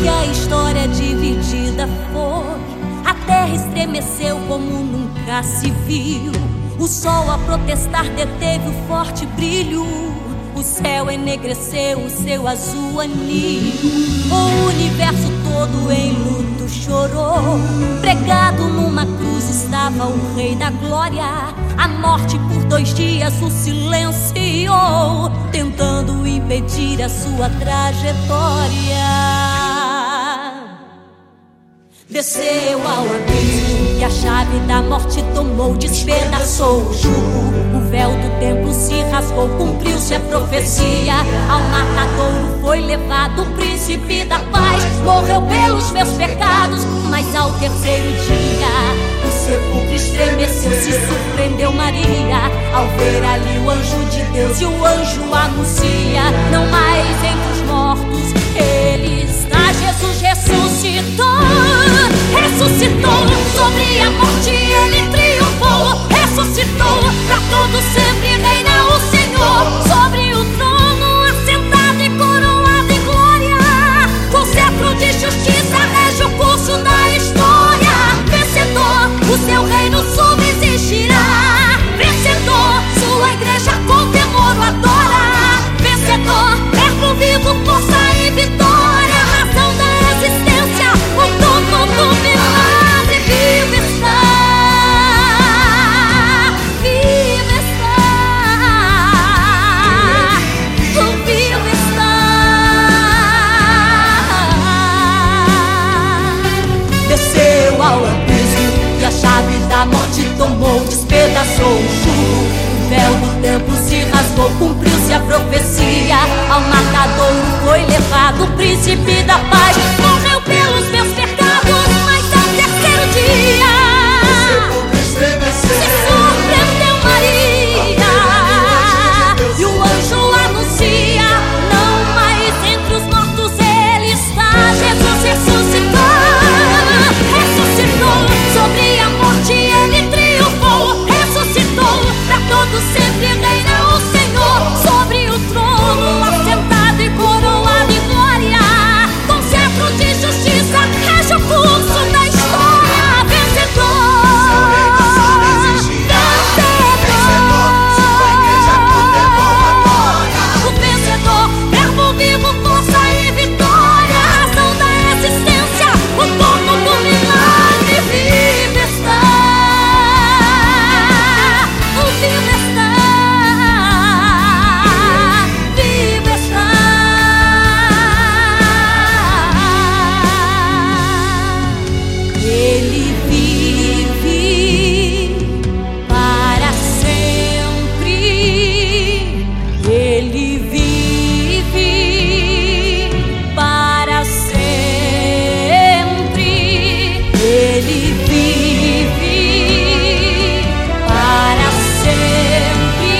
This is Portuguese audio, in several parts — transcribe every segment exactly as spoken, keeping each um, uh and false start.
que a história dividida foi. A terra estremeceu como nunca se viu. O sol a protestar deteve o forte brilho. O céu enegreceu o seu azul anil. O universo todo em luto chorou. Pregado numa cruz estava o Rei da Glória. A morte por dois dias o silenciou, tentando impedir a sua trajetória. Desceu ao abismo e a chave da morte tomou, despedaçou o jugo. O véu do templo se rasgou, cumpriu-se a profecia. Ao matadouro foi levado o príncipe da paz. Morreu pelos meus pecados, mas ao terceiro dia o sepulcro estremeceu, se surpreendeu Maria ao ver ali o anjo de Deus. E o anjo anuncia: não mais entre os mortos ele está. Jesus ressuscitou, ressuscitou, sobre a morte ele triunfou. Ressuscitou, pra todo sempre reina o Senhor. Sobre o trono assentado e coroado em glória, com cetro de justiça rege o curso da história. Vencedor, o seu reino subsistirá. Vencedor, sua igreja com temor o adora. Vencedor, verbo vivo, força e vitória. Razão da existência, o dono do milagre. Vivo está, vivo está, o vivo está. Desceu ao abismo e a chave da morte tomou, despedaçou o jugo. O véu do templo se rasgou, cumpriu-se a profecia. Ao matadouro foi levado o príncipe da paz. Morreu pelos meus pecados, mas ao terceiro dia se surpreendeu Maria e o anjo anuncia: não mais entre os mortos ele está. Jesus ressuscitou, ressuscitou, sobre a morte ele triunfou. Ressuscitou, pra todo sempre reina o Senhor. Sobre o trono assentado e coroado em glória, com cetro de justiça rege o curso da história. Vencedor, vencedor, o vencedor, verbo vivo, força e vitória. Razão da existência, o dono do milagre. Vivo está, o vivo está, vivo está. Ele vive para sempre. Ele vive para sempre. Ele vive para sempre.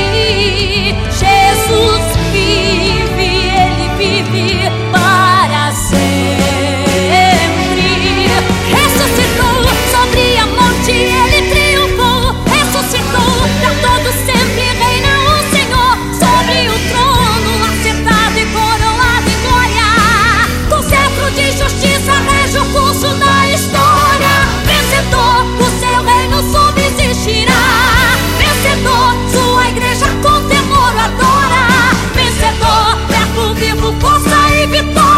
Jesus vive, ele vive para sempre. Ressuscitou, sobre a morte ele triunfou. Ressuscitou, pra todo sempre reina o Senhor. Sobre o trono assentado e coroado em glória, com cetro de justiça rege o curso da história. Vencedor, o seu reino subsistirá. Vencedor, sua igreja com temor adora. Vencedor, verbo vivo, força e vitória.